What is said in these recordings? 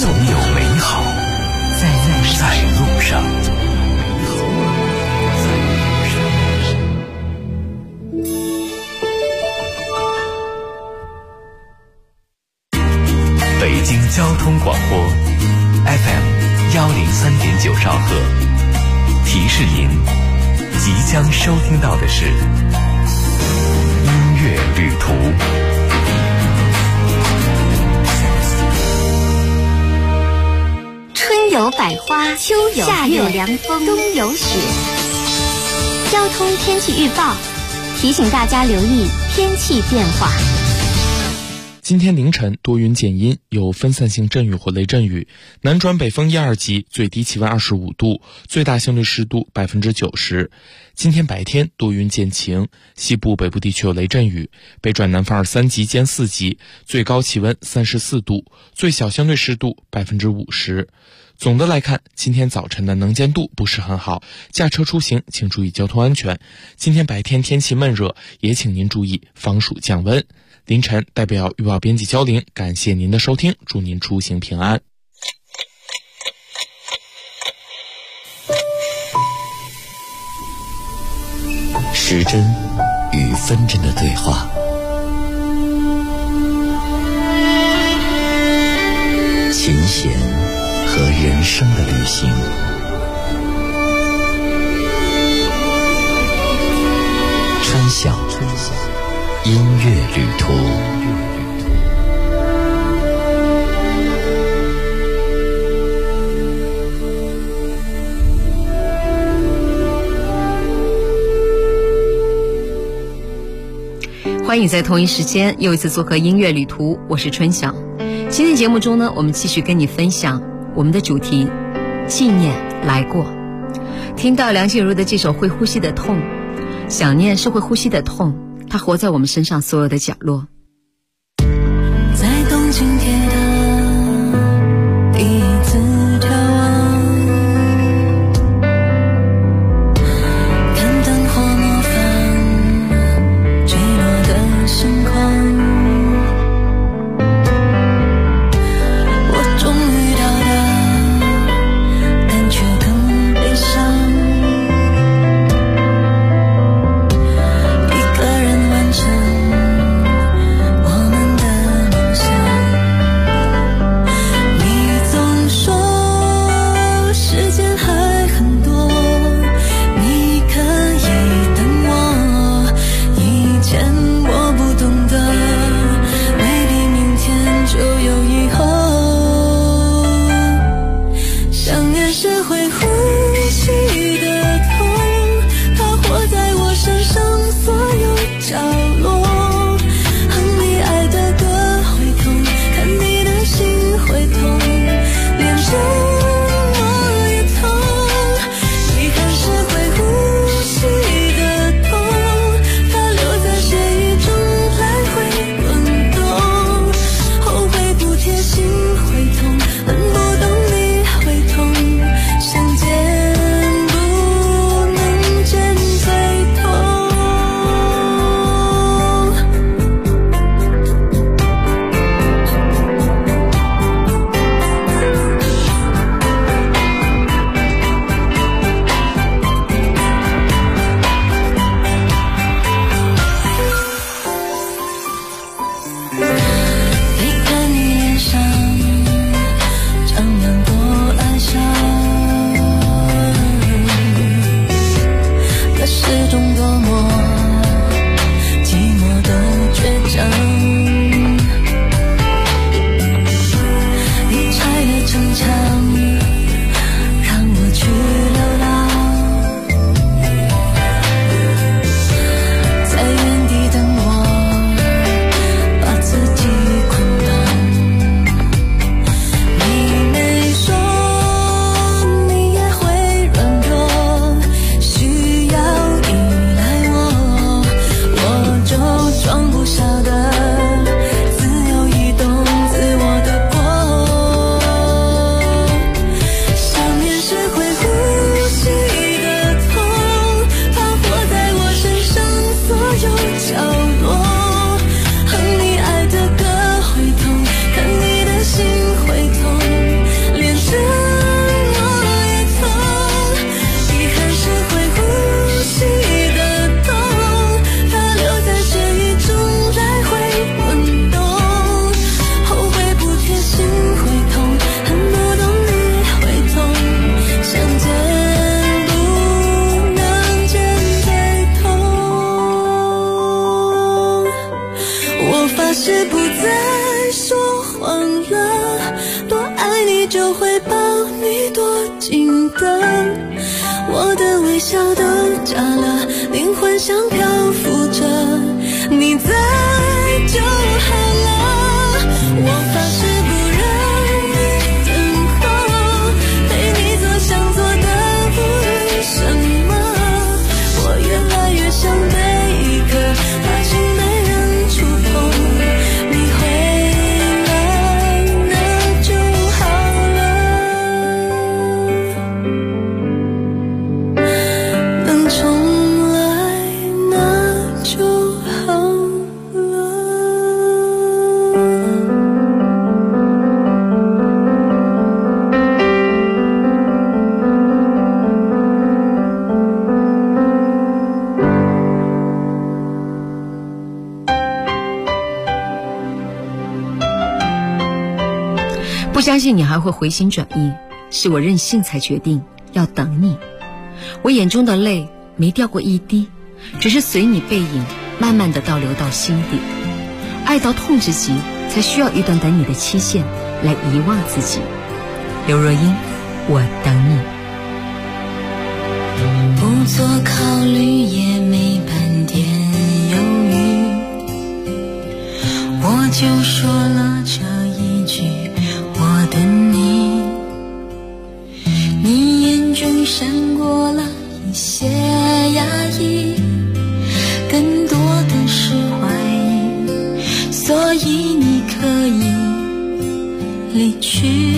总有美好在路上。北京交通广播 FM103.9兆赫，提示您即将收听到的是音乐旅途。 春有百花，秋有夏有凉风，冬有雪。交通天气预报提醒大家留意天气变化。 今天凌晨多云减阴，有分散性阵雨或雷阵雨，南转北风1、2级，最低气温25度，最大相对湿度90%。今天白天多云见晴，西部北部地区有雷阵雨，北转南风2、3级兼4级，最高气温34度，最小相对湿度50%。总的来看，今天早晨的能见度不是很好，驾车出行请注意交通安全。今天白天天气闷热，也请您注意防暑降温。凌晨代表预报编辑焦玲，感谢您的收听，祝您出行平安。 时针与分针的对话，琴弦和人生的旅行，春晓音乐旅途。 欢迎在同一时间又一次做客音乐旅途，我是春晓。今天节目中呢，我们继续跟你分享我们的主题纪念来过。听到梁静茹的这首会呼吸的痛，想念是会呼吸的痛，它活在我们身上所有的角落。 在东京铁塔第一次眺望，看灯火模仿坠落的星光，我终于到达，但却更悲伤。一个人完成我发誓不再说谎了，多爱你就会抱你多紧的，我的微笑都假了，灵魂像漂浮着，你在就好了，我发誓不让你等候，陪你做想做的不什么，我越来越想被一颗怕情没人触碰，你回来那就好了，能重来那就好了。 不相信你还会回心转意，是我任性才决定要等你。我眼中的泪没掉过一滴，只是随你背影慢慢地倒流到心底。爱到痛之极，才需要一段等你的期限来遗忘自己。刘若英，我等你。 不做考虑也没半点犹豫，我就说了这一句我等你，你眼中闪过了一些压抑，更多的是怀疑，所以你可以离去。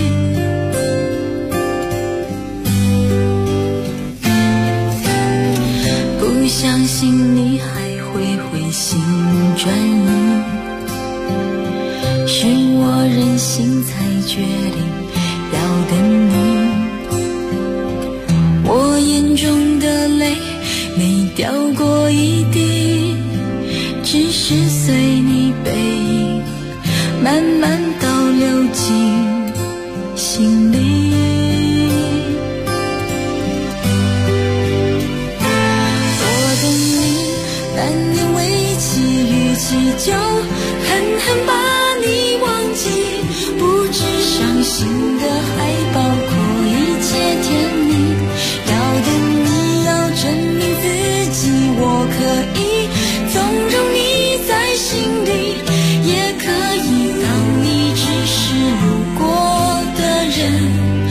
不相信你还会回心转意，是我任性才决定要等你，我眼中的泪没掉过一滴，只是随你背影慢慢倒流进心里。我等你难念为期，与其就狠狠把你忘记，不止伤心的还包括一切甜蜜，要等你要证明自己，我可以纵容你在心里，也可以当你只是路过的人。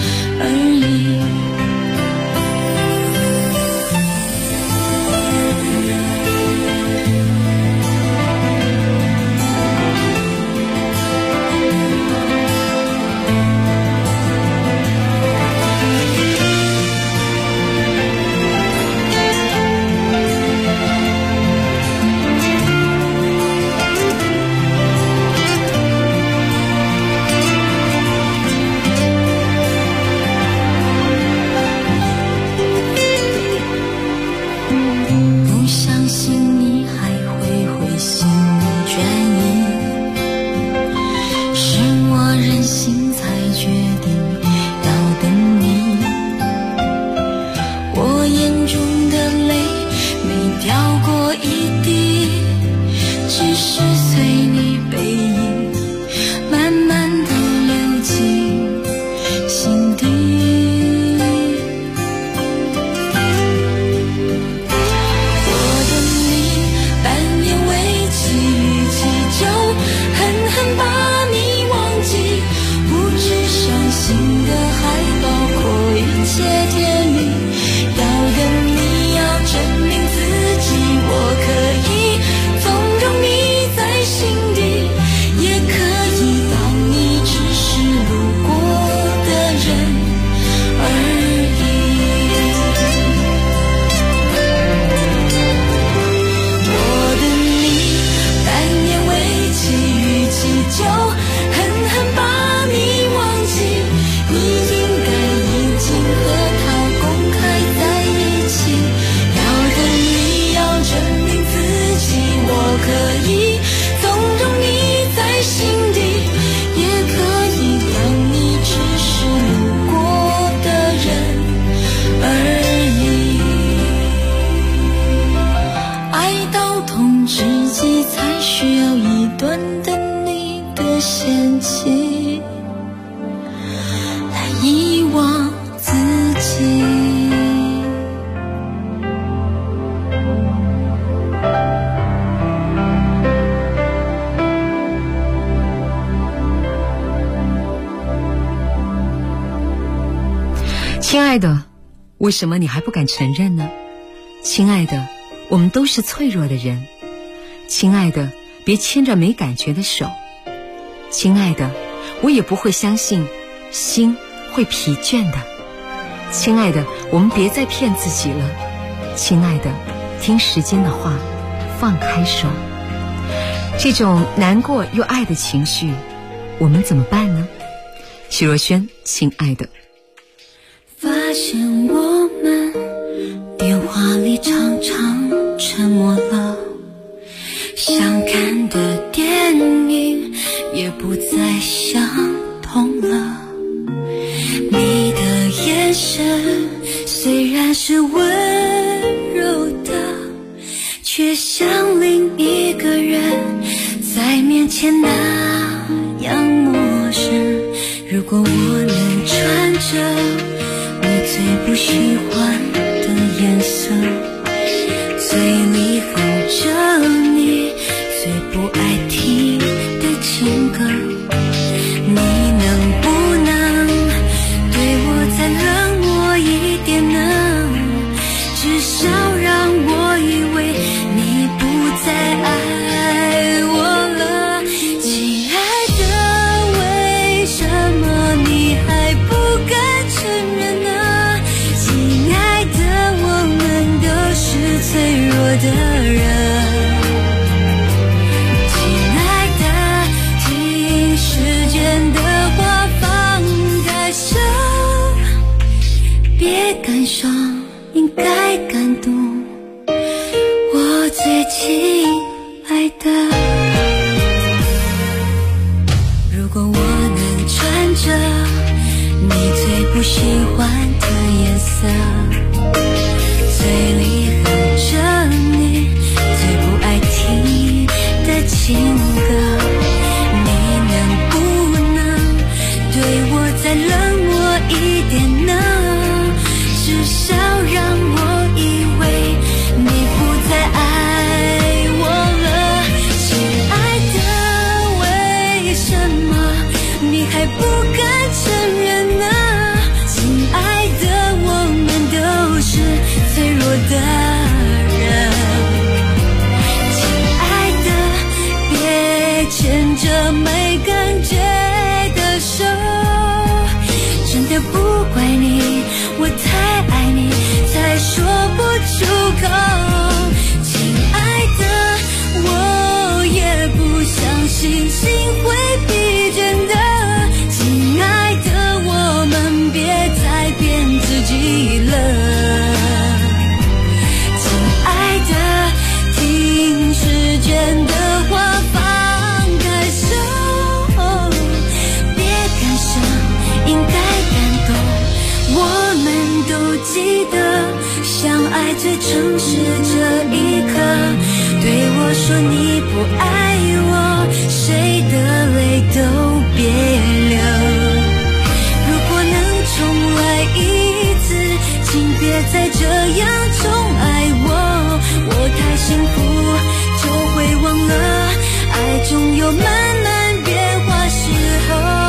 系来遗忘自己。 亲爱的，为什么你还不敢承认呢？亲爱的，我们都是脆弱的人。亲爱的，别牵着没感觉的手。亲爱的，我也不会相信心会疲倦的。亲爱的，我们别再骗自己了。亲爱的，听时间的话，放开手。这种难过又爱的情绪，我们怎么办呢？徐若瑄，亲爱的。 发现我们电话里常常沉默了，想看的电影也不再相同了。你的眼神虽然是温柔的，却像另一个人在面前那样陌生。如果我能穿着你最不喜欢的颜色，嘴里哼着你最不爱听的情歌，你能不能对我再冷漠一点呢？至少让我以为你不再爱我了。亲爱的，为什么你还不敢承认呢？脆弱的人，亲爱的，听时间的话，放开手，别感伤，应该感动，我最亲爱的。如果我能穿着你最不喜欢的颜色，嘴里着你最不爱听的情歌，你能不能对我再冷漠一点呢？至少让我以为你不再爱我了。亲爱的，为什么你还不敢承认呢？亲爱的，我们都是脆弱的牵着没感觉的手，真的不怪你，我太爱你才说不出口。亲爱的，我也不相信心会疲倦的。亲爱的，我们别再骗自己了。亲爱的，听时间的话，应该感动，我们都记得相爱最诚实这一刻。对我说你不爱我，谁的泪都别流。如果能重来一次，请别再这样宠爱我。我太幸福，就会忘了爱总有慢慢变化时候。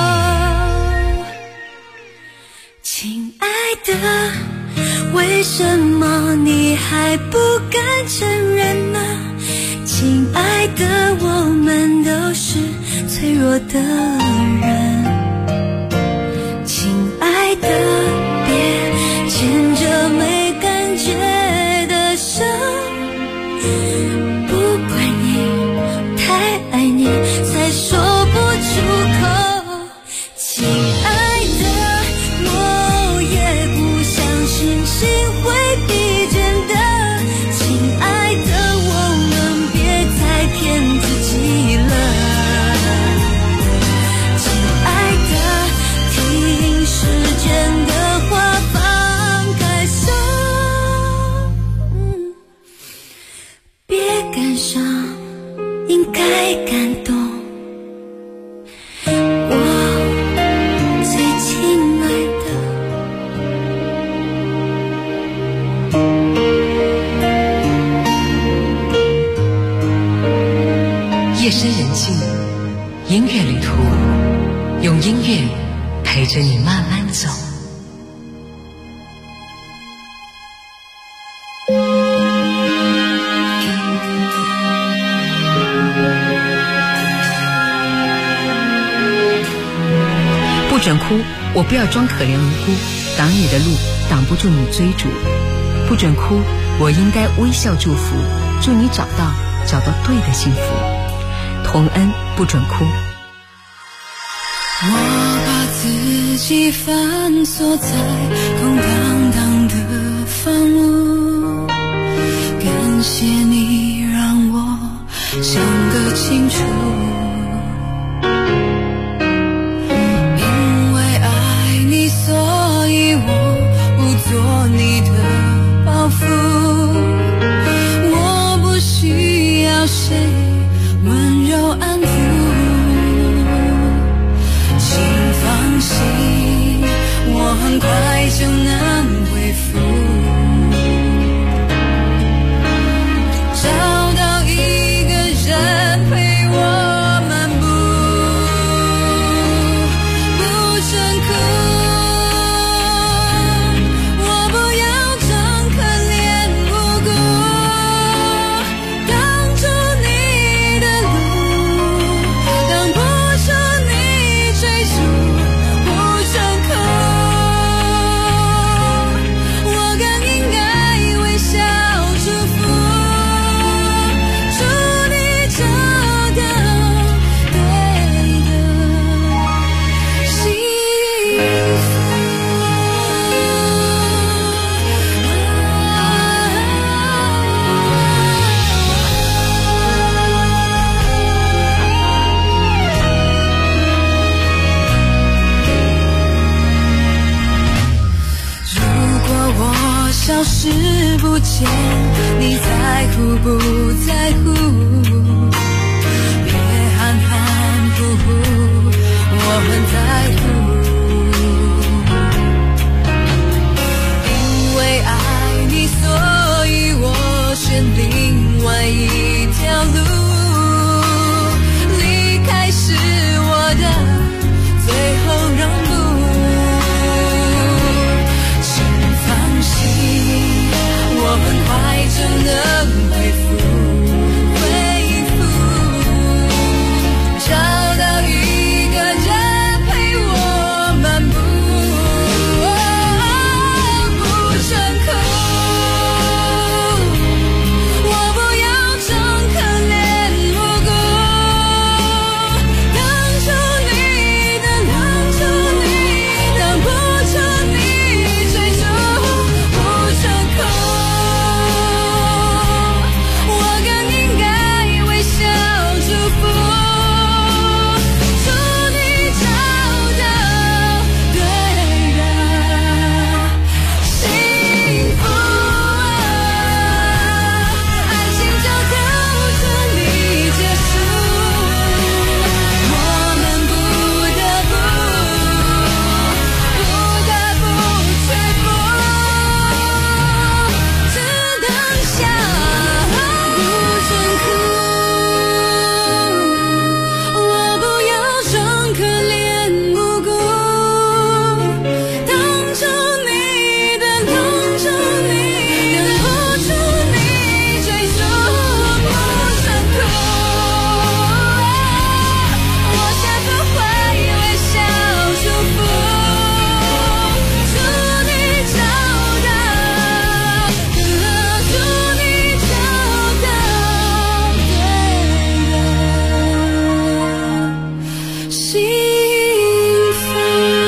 亲爱的，为什么你还不敢承认呢？亲爱的，我们都是脆弱的人。亲爱的，别牵着没感觉的手，不怪你，太爱你才说不出口。亲爱的，我也不相信心会疲倦的。亲爱的，我们别再骗自己了。亲爱的，听时间的话，放开手，别感伤，应该感动， 音乐旅途，用音乐陪着你慢慢走。不准哭，我不要装可怜无辜，挡你的路，挡不住你追逐。不准哭，我应该微笑祝福，祝你找到对的幸福。童恩，不准哭。 我把自己反锁在空荡荡的房屋，感谢你让我想个清楚，因为爱你，所以我不做你的包袱，我不需要谁温柔安抚，请放心，我很快就能恢复，找到一个人陪我漫步，不准哭，我不要装可怜无辜，挡住你的路，挡不住你追逐，不准哭，我更应该微笑祝福，祝你找到对的幸福。如果我消失不见，你在乎不在乎？别含含糊糊，我很在乎。因为爱你，所以我选另外一条路，离开是我的最后让步，请放心，我很快就能恢复，找到一个人陪我漫步，不准哭，我不要装可怜无辜，挡住你的路，挡不住你追逐，不准哭，我更应该微笑祝福，祝你找到对的幸福，爱情就到这里结束，我们不得不屈服，只能笑，不准哭，我不要装可怜无辜，挡住你的路，挡不住你追逐，不准哭，我学会微笑祝福，祝你找到对的幸福。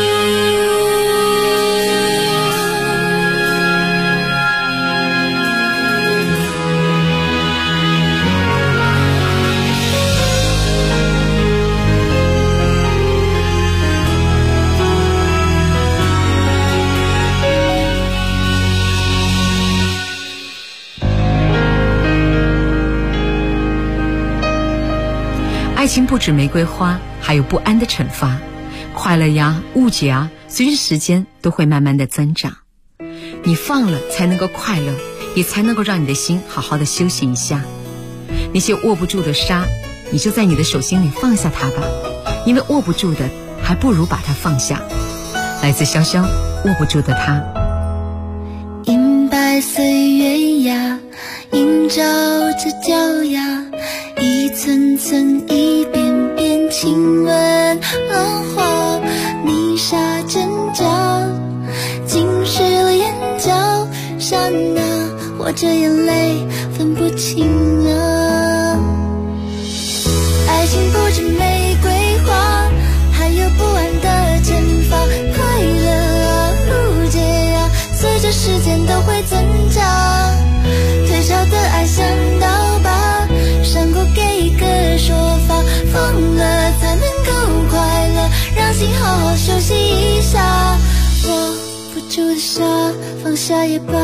爱情不止玫瑰花，还有不安的惩罚。快乐呀，误解啊，随着时间都会慢慢的增长。你放了才能够快乐，也才能够让你的心好好的休息一下。那些握不住的沙， 你就在你的手心里放下它吧，因为握不住的还不如把它放下。来自潇潇，握不住的他。 银白岁月呀，映照着脚丫，一寸寸一遍遍亲吻浪花，泥沙挣扎，浸湿了眼角，刹那或者眼泪分不清啊。爱情不止玫瑰花，还有不安的惩罚，快乐啊，误解啊，随着时间都会增长。退潮的爱像刀疤，伤口给一个说法，疯了才能够快乐，让心好好休息一下。握不住的沙，放下也罢。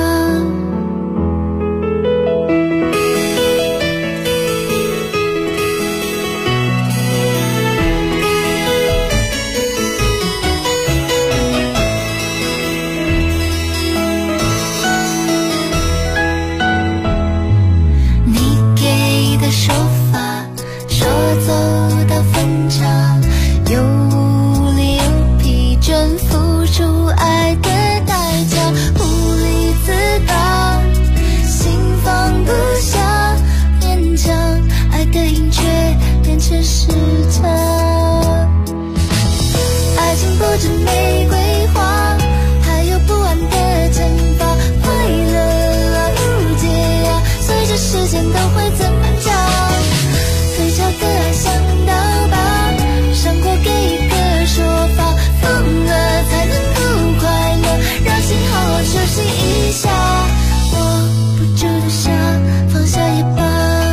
手法说走到分岔，又无力又疲倦，付出爱的代价，无力自拔，心放不下，勉强爱的瘾却变成时差。爱情不止玫瑰花，还有不安的惩罚，快乐啊，误解啊，随着时间都会增加。退潮的爱像刀疤，伤口给一个说法，疯了才能够快乐，让心好好休息一下。握不住的沙，放下也罢。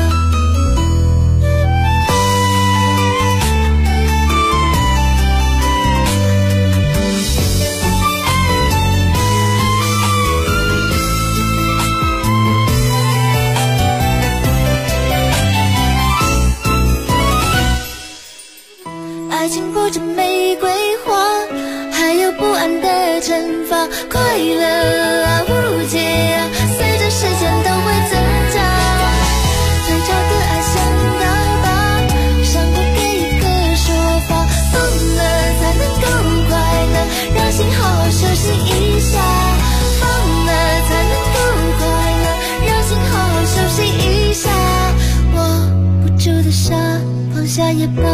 爱情不止玫瑰花，还有不安的惩罚，快乐啊，误解啊，随着时间都会增加。退潮的爱像刀疤，伤口给一个说法，疯了才能够快乐，让心好好休息一下。疯了才能够快乐，让心好好休息一下。握不住的沙，放下也罢。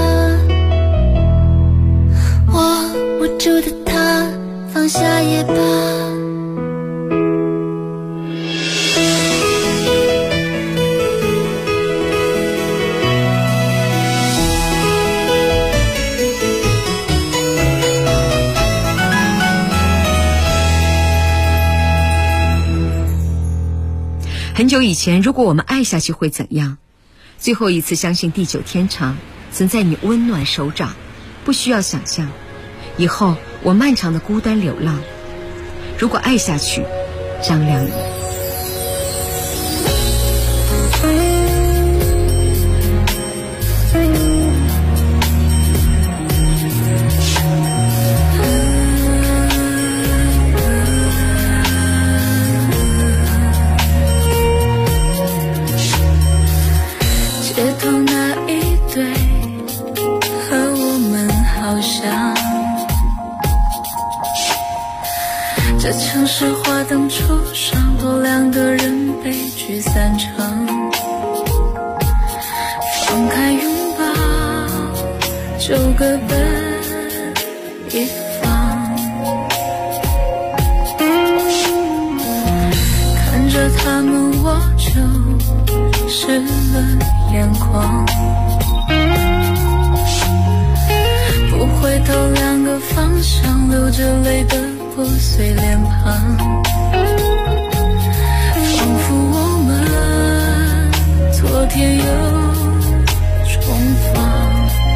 握不住的他，放下也罢。 很久以前，如果我们爱下去会怎样？最后一次相信地久天长，曾在你温暖手掌，不需要想象。以后我漫长的孤单流浪，如果爱下去，张靓颖。 街头那一对和我们好像，这城市花灯初上，多两个人悲剧散场。放开拥抱，就各奔一方。看着他们，我就湿了眼眶。不回头，两个方向，流着泪的破碎脸庞，仿佛我们昨天又重逢。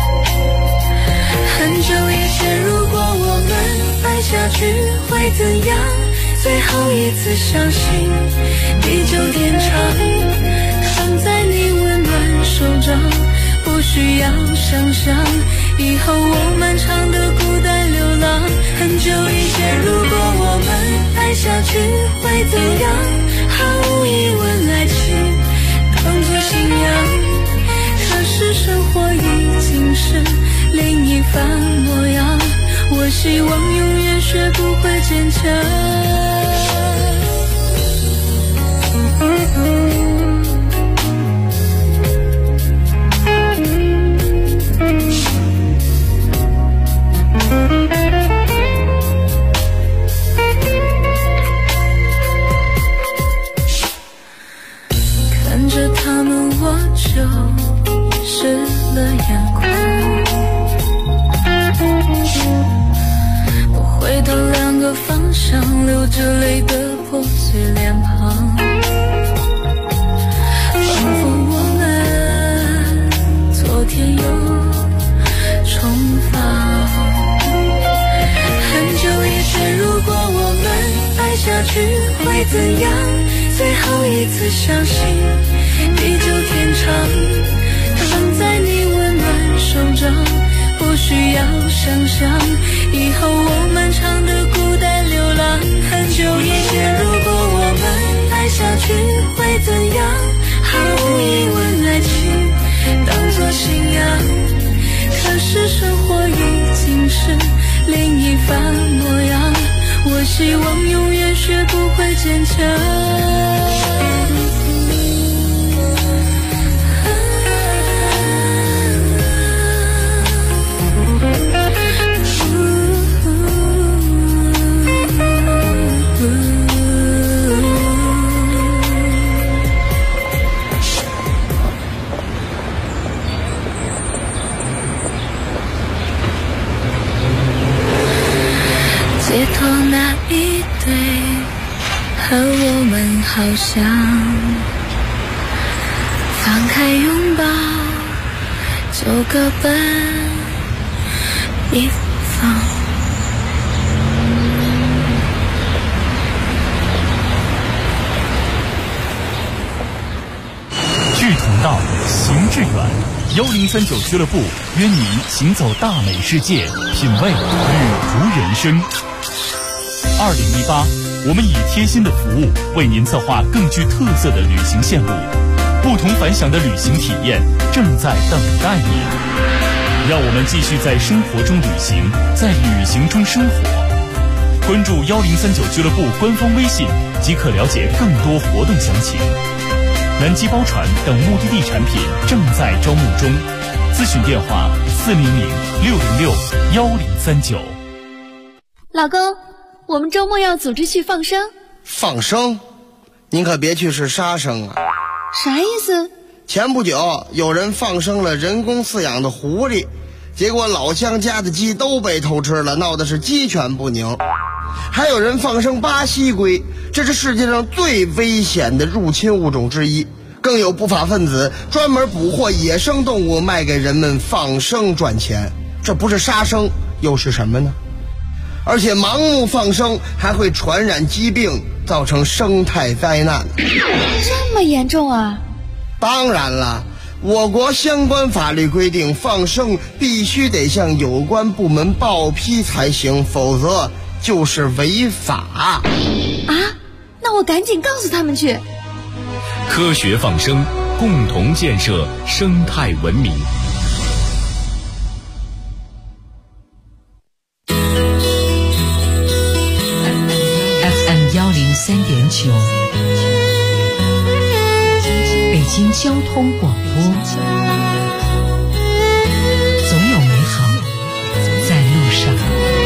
很久以前，如果我们爱下去会怎样？最后一次相信地久天长，躺在你温暖手掌，不需要想象以后我漫长的孤单流浪。很久以前，如果我们爱下去会怎样？毫无疑问，爱情当作信仰，它是生活是另一番模样。我希望永远学不会坚强。看着他们，我就湿了眼眶。我回到两个方向，流着泪的破碎脸庞，仿佛我们昨天又重逢。很久以前，如果我们爱下去会怎样？最后一次相信地久天长，躺在你温暖手掌，不需要想象以后我们唱的孤单流浪。很久以前，如果我们爱下去会怎样？毫无疑问，爱情当作信仰，可是生活已经是另一番模样。我希望永远学不会坚强。街头那一对和我们好像，放开拥抱就各奔一方。 志同道，行志远。1039俱乐部约您行走大美世界，品味旅途人生。2018，我们以贴心的服务为您策划更具特色的旅行线路，不同凡响的旅行体验正在等待您。让我们继续在生活中旅行，在旅行中生活。关注1039俱乐部官方微信，即可了解更多活动详情。南极包船等目的地产品正在招募中，咨询电话400-606-1039。 老公，我们周末要组织去放生。 放生？您可别去是杀生啊！ 啥意思？ 前不久有人放生了人工饲养的狐狸，结果老乡家的鸡都被偷吃了，闹的是鸡犬不宁。还有人放生巴西龟，这是世界上最危险的入侵物种之一。更有不法分子专门捕获野生动物卖给人们放生赚钱，这不是杀生又是什么呢？而且盲目放生还会传染疾病，造成生态灾难。 这么严重啊？ 当然了，我国相关法律规定，放生必须得向有关部门报批才行，否则就是违法。 啊？那我赶紧告诉他们去。 科学放生，共同建设生态文明。 FM 103.9，北京交通广播，总有美好在路上。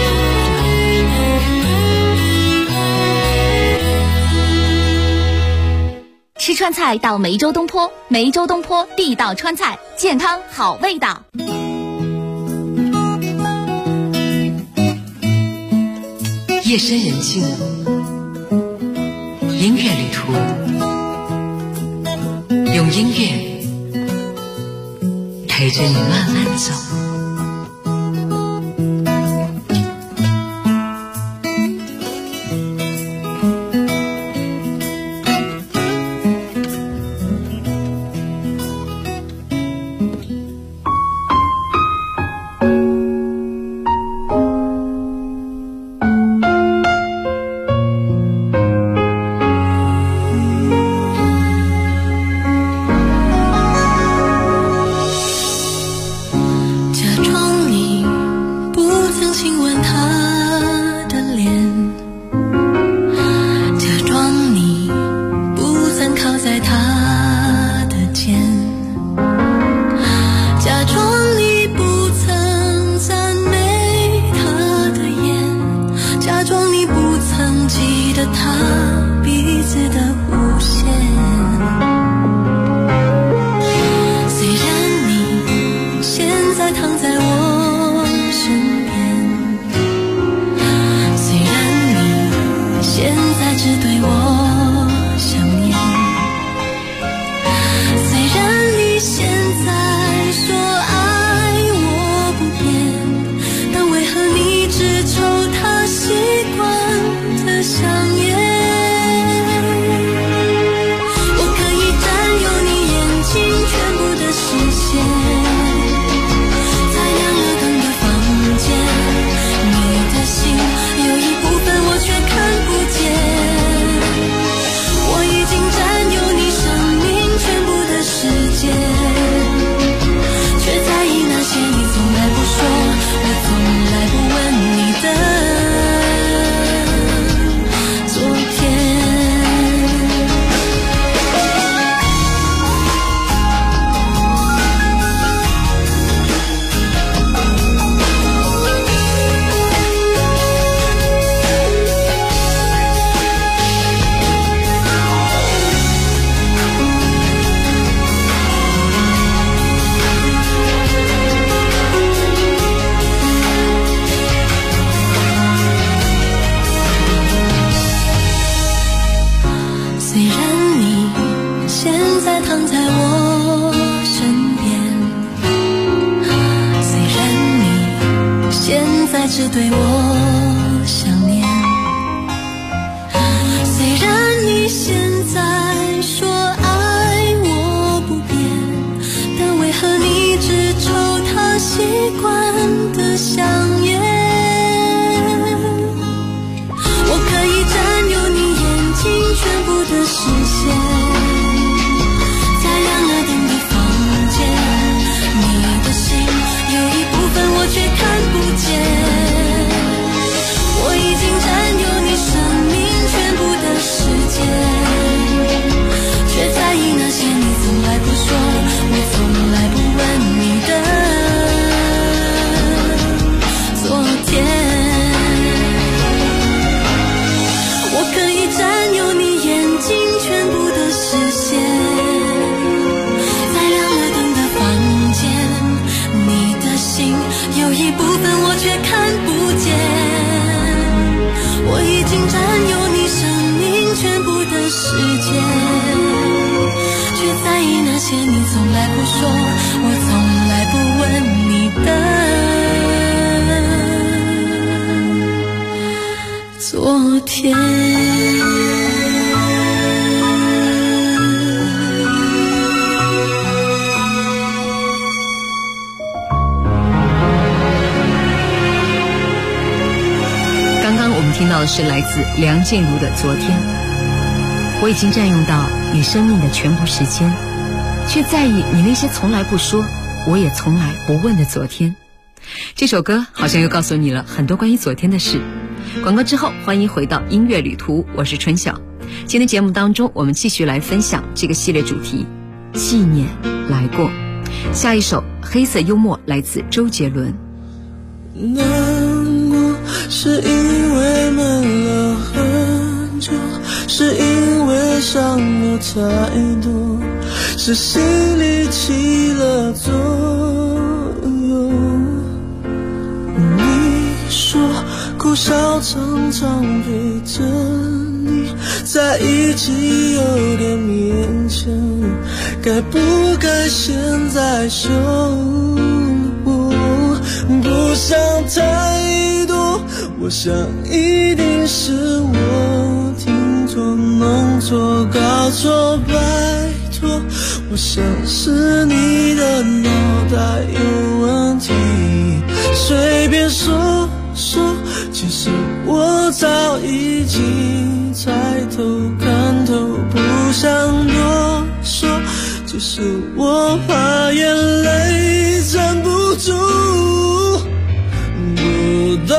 吃川菜到梅州东坡，梅州东坡地道川菜，健康好味道。 夜深人静，音乐旅途，用音乐陪着你慢慢走。 亲吻他的脸，假装你不曾靠在他的肩，假装你不曾赞美他的眼，假装你不曾记得他鼻子的弧线。虽然你现在躺在我身边，虽然你现在只对我想念，虽然你现在说爱我不变，但为何你只抽他习惯的香烟？我可以占有你眼睛全部的视线，在亮了灯的房间，你的心有一部分我却看不见。我已经占有你生命全部的时间，却在意那些你从来不说，我从来不问你的昨天。虽然你现在躺在我身边，虽然你现在只对我想念，虽然你现在说爱我不变，但为何你只抽他习惯的香烟？我可以占有你眼睛全部的视线，在亮了灯的房间，你的心有一部分我却看不见。我已经占有你生命全部的时间，却在意那些你从来不说，我从来不问你的昨天。我可以占有你眼睛全部的视线，在亮了灯的房间，你的心有一部分我却看不见。我已经占有你生命全部的时间，却在意那些你从来不说，我从来不问你的昨天。 刚刚我们听到的是来自梁静茹的《昨天》。我已经占用到你生命的全部时间，却在意你那些从来不说，我也从来不问的昨天。这首歌好像又告诉你了很多关于昨天的事。广告之后，欢迎回到音乐旅途，我是春晓。今天节目当中，我们继续来分享这个系列主题纪念来过。下一首黑色幽默来自周杰伦。 难过是因为闷了很久，是因为伤了太多，是心里起了作用。你说苦笑常常陪着你在一起有点勉强，该不该现在说不想太多，我想一定是我听错弄错搞错，拜托，我想是你的脑袋有问题，随便说说，其实我早已经猜透看透，不想多说，只是我怕眼泪站不住，不懂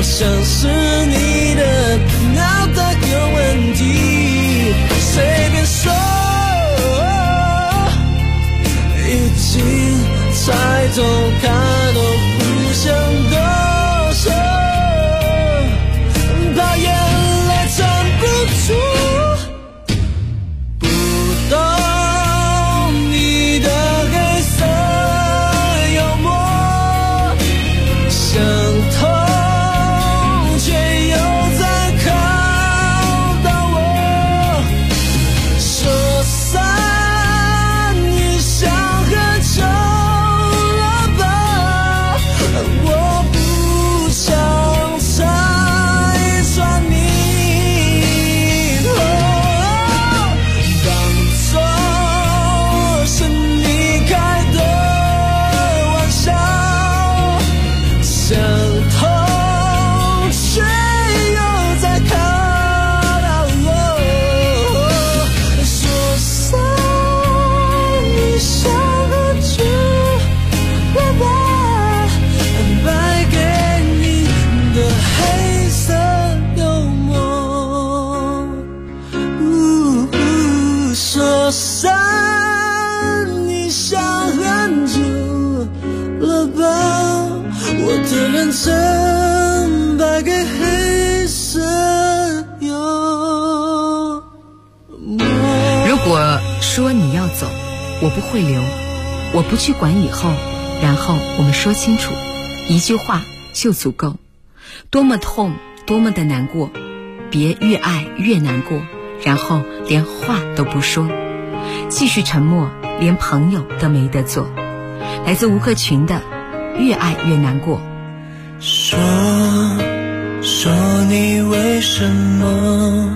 想是你的脑袋有问题，随便说，已经猜透，看都不想多说，怕眼泪撑不住。不懂你的黑色幽默，想透真败给黑色幽默。 如果说你要走，我不会留，我不去管以后，然后我们说清楚，一句话就足够。多么痛，多么的难过，别越爱越难过，然后连话都不说，继续沉默，连朋友都没得做。来自吴克群的越爱越难过。 说你为什么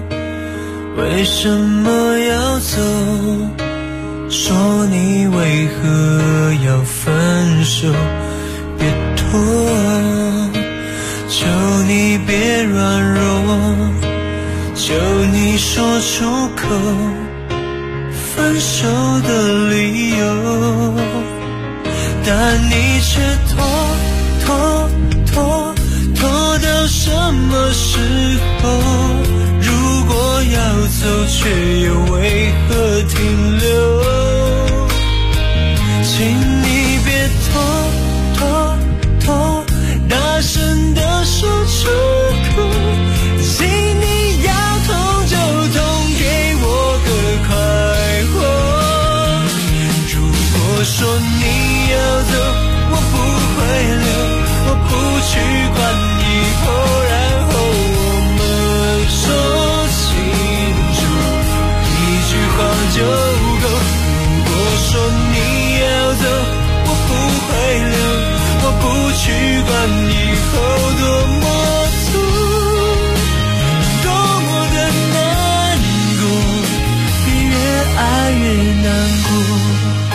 要走，说你为何要分手，别拖，求你别软弱，求你说出口分手的理由，但你却拖到什么时候？如果要走，却又为何停留？请你别拖，大声地说出口。请你要痛就痛，给我个快活。如果说你要走，我不会留，我不去管以后，然后我们说清楚，一句话就够。如果说你要走，我不会留，我不去管以后多么痛，多么的难过，比越爱越难过。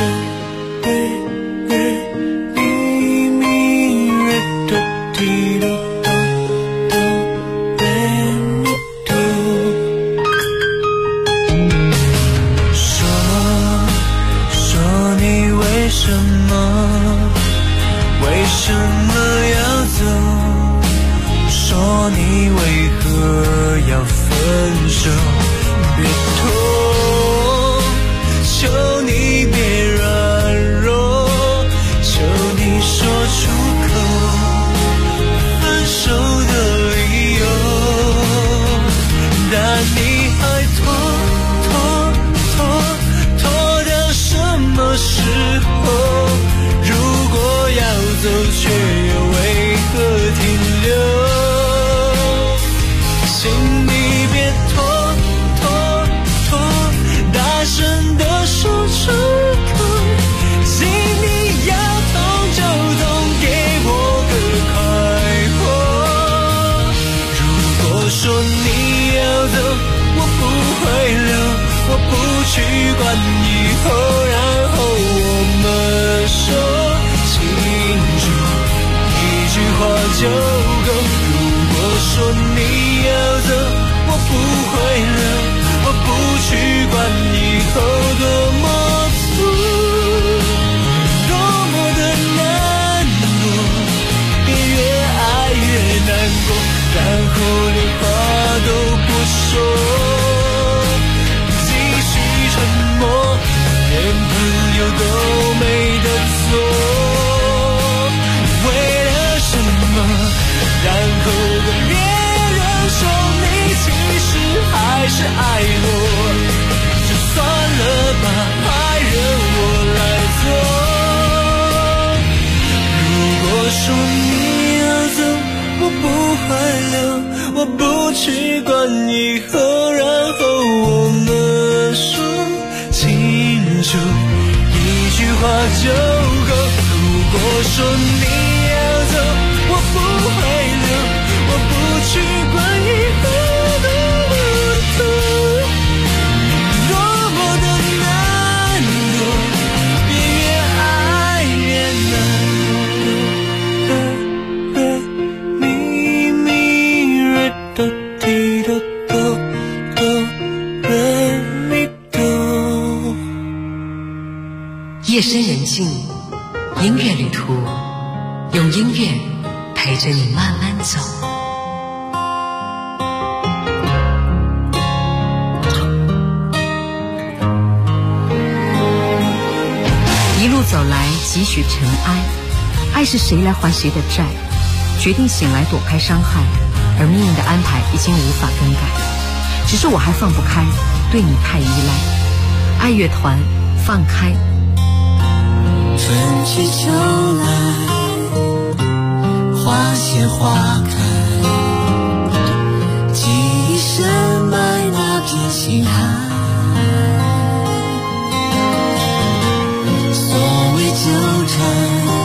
为什么要走？说你为何要分手？别拖，求你别软弱，求你说出口分手的理由，但你还拖到什么时候？如果要走，却又为何停留？请你别拖，大声地说出口。请你要痛就痛，给我个快活。如果说你要走，我不会留，我不去管以后，然后我们说话就够。如果说你要走，我不会留，我不去管以后多么痛，多么的难过，别越爱越难过。 我不去管以后，然后我们说清楚，一句话就够。如果说你要走，我不会留，我不去管以后的路途，多么的难躲，别越爱越难躲。咪咪瑞哆提哆哆哆瑞咪哆。 夜深人静，音乐旅途，用音乐陪着你慢慢走。一路走来，几许尘埃，爱是谁来还谁的债？决定醒来躲开伤害，而命运的安排已经无法更改。只是我还放不开，对你太依赖。爱乐团，放开。 春去秋来，花谢花开，记忆深埋那片心海。所谓纠缠，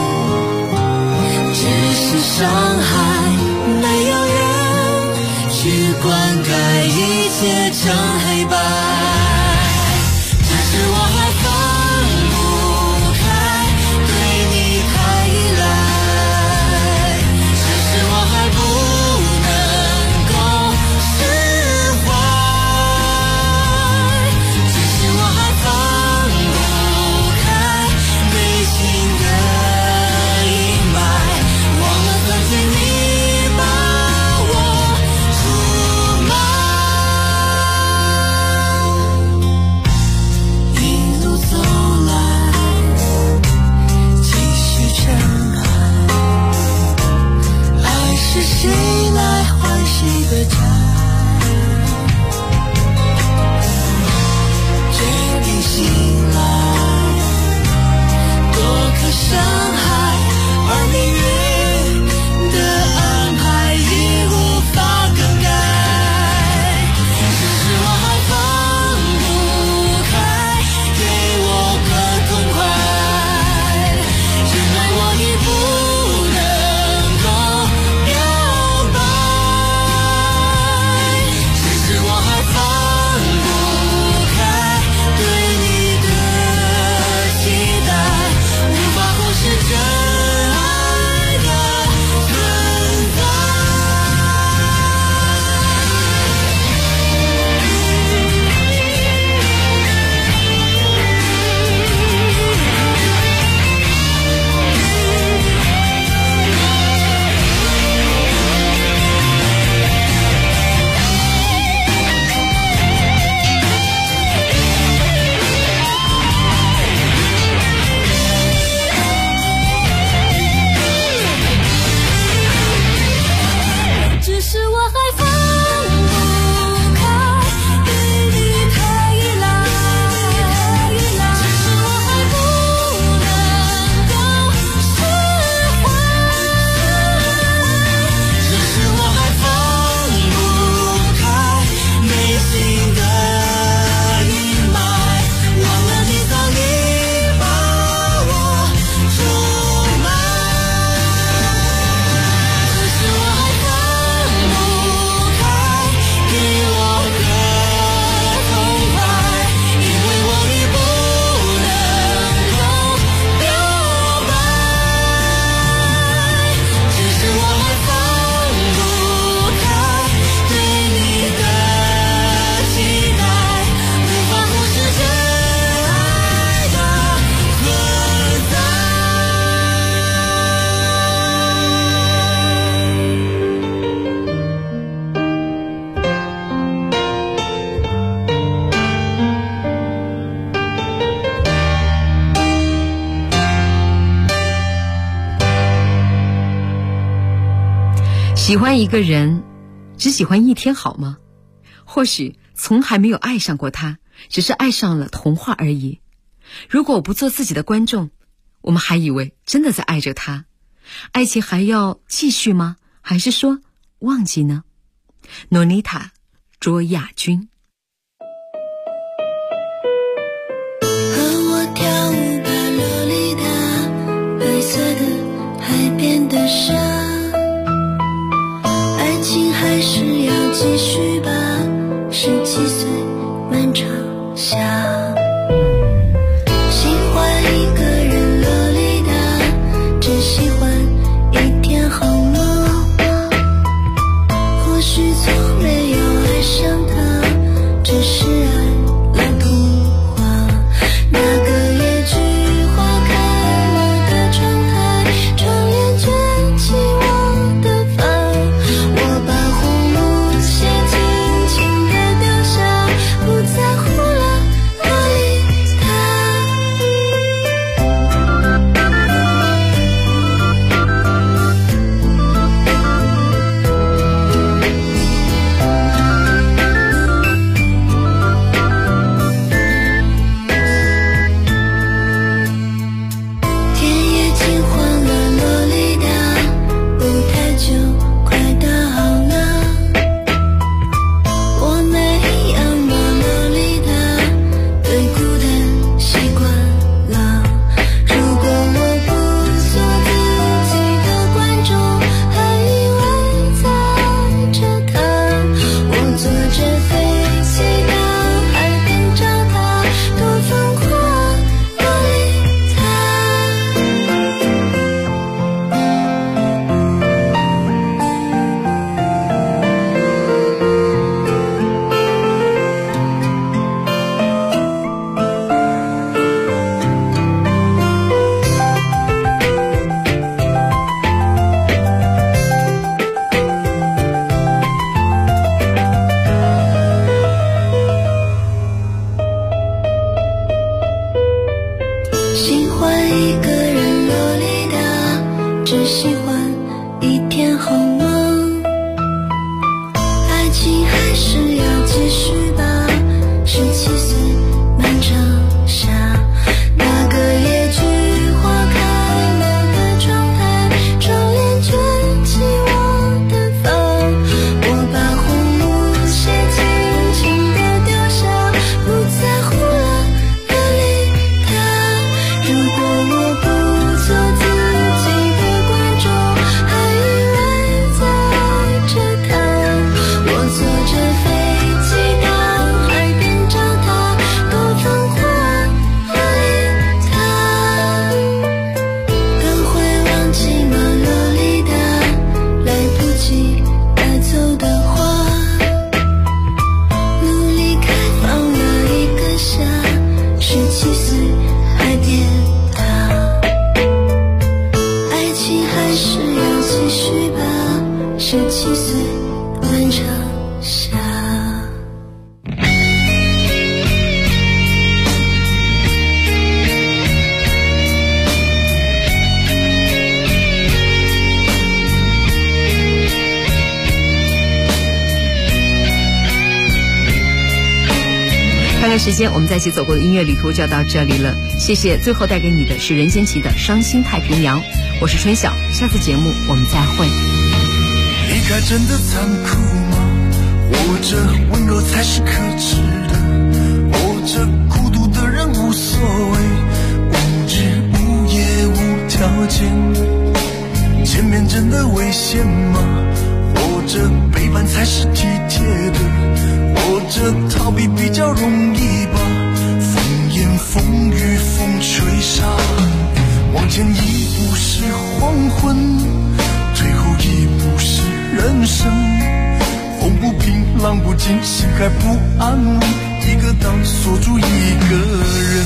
只是伤害，没有人去灌溉一切成黑白。只是我还放不开，对你太依赖，只是我还不能够释怀，只是我还放不开内心的阴霾，忘了曾经你把我出卖。一路走来，继续尘埃，爱是谁来还谁的债？决定醒来，多可伤害，而命运的安排已无法更改。只是我还放不开，给我个痛快，因为我已不能够表白。只是我还放不开对你的期待，无法忽视真爱的存在。只是我还放不开，对你太依赖，只是我还不能够释怀，只是我还放不开内心的阴霾，忘了你早已把我出卖。只是我还放不开，给我个痛快，因为我已不能够表白。只是我还放不开对你的期待，无法忽视真爱的存在。 喜欢一个人，只喜欢一天好吗？或许从还没有爱上过他，只是爱上了童话而已。如果我不做自己的观众，我们还以为真的在爱着他。爱情还要继续吗？还是说忘记呢？ 诺妮塔卓亚军。 和我跳舞吧洛丽塔，白色的海边的沙，爱情还是要继续吧，17岁漫长夏，喜欢一个人洛丽塔，只喜欢一天好吗？或许从没有爱上他，只是爱了童话。那个野菊花开了的窗台，窗帘卷起我的发，我把红木鞋轻轻地丢下，不在乎了洛丽天也金黄了洛丽塔，舞台就快到了，我没样吗洛丽塔，对孤单习惯了。如果我不做自己的观众，还以为在这趟，我坐着飞机到海边找他，多疯狂洛丽塔。喜欢一个人洛丽塔，只喜欢一天好吗？爱情还是要继续吧，17岁漫长夏，那个野菊花开了的窗台，窗帘卷起我的发，我把红木鞋轻轻地丢下，不在乎了洛丽塔。如果我不做自己的观众，还以为在这趟，我坐着飞机到海边找他，多疯狂洛丽塔。更会忘记吗洛丽塔，来不及带走的花，努力开放了一个夏，17岁海边塔，爱情还是要继续吧，17岁漫长夏。 看看时间，我们在一起走过的音乐旅途就要到这里了。谢谢，最后带给你的是任贤齐的《伤心太平洋》。我是春晓，下次节目我们再会。 离开真的残酷吗？或者温柔才是可耻的？或者孤独的人无所谓，无日无夜无条件？见面真的危险吗？或者背叛才是体贴的？或者逃避比较容易吧？风言风语风吹沙，往前一步是黄昏，最后一步是人生。风不平浪不静，心还不安稳，一个岛锁住一个人。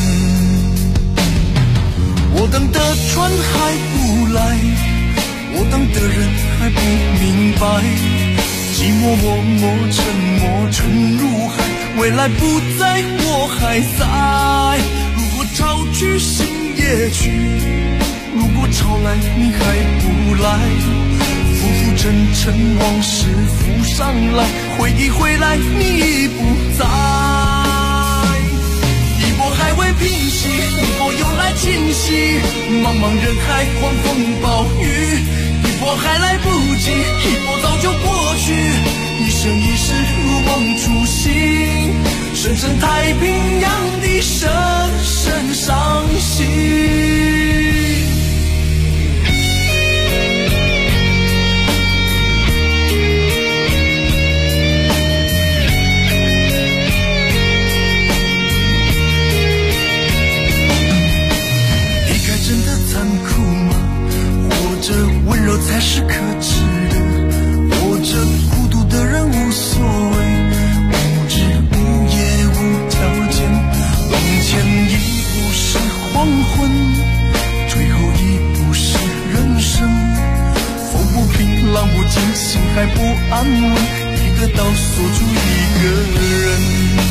我等的船还不来，我等的人还不明白，寂寞默默沉默沉入海，未来不在我还在。如果潮去心也去，如果潮来你还不来，浮浮沉沉往事浮上来，回忆回来你已不在。一波还未平息，一波又来侵袭，茫茫人海狂风暴雨，一波还来不及，一波早就过去。 生一世如梦初醒，深深太平洋的深深伤心。温柔才是可耻的，活着孤独的人无所谓，无知无业无条件，往前一步是黄昏，最后一步是人生。风不平浪不静，心还不安稳，一个岛锁住一个人。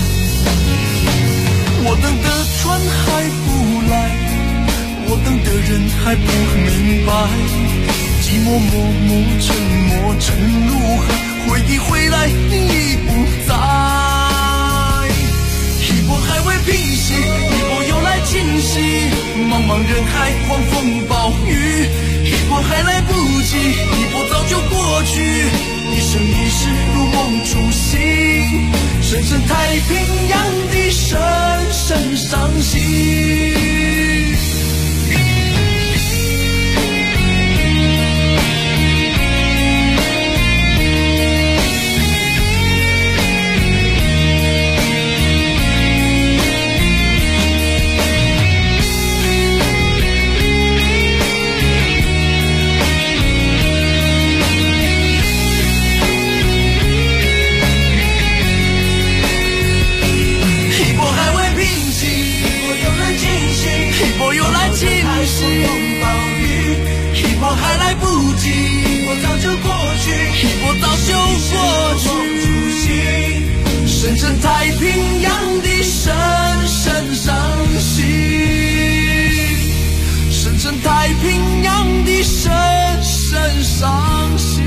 我等的船还不来，我等的人还不明白，寂寞默默沉默成如何，回忆回来你已不在。一波还未平息，一波又来侵袭，茫茫人海狂风暴雨，一波还来不及，一波早就过去，一生一世如梦初醒，深深太平洋的深深伤心。一波还来不及，一波早就过去，一波早就过去，深深太平洋的深深伤心，深深太平洋的深深伤心。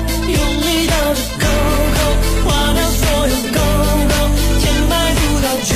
用力到处 go go， 花掉所有 go go， 填埋不到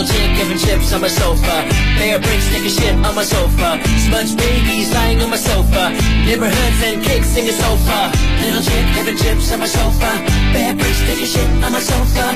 Little chick giving chips on my sofa. Bear bricks taking shit on my sofa. Smudge babies lying on my sofa. Neighborhoods and kicks singing sofa. Little chick giving chips on my sofa. Bear bricks taking shit on my sofa.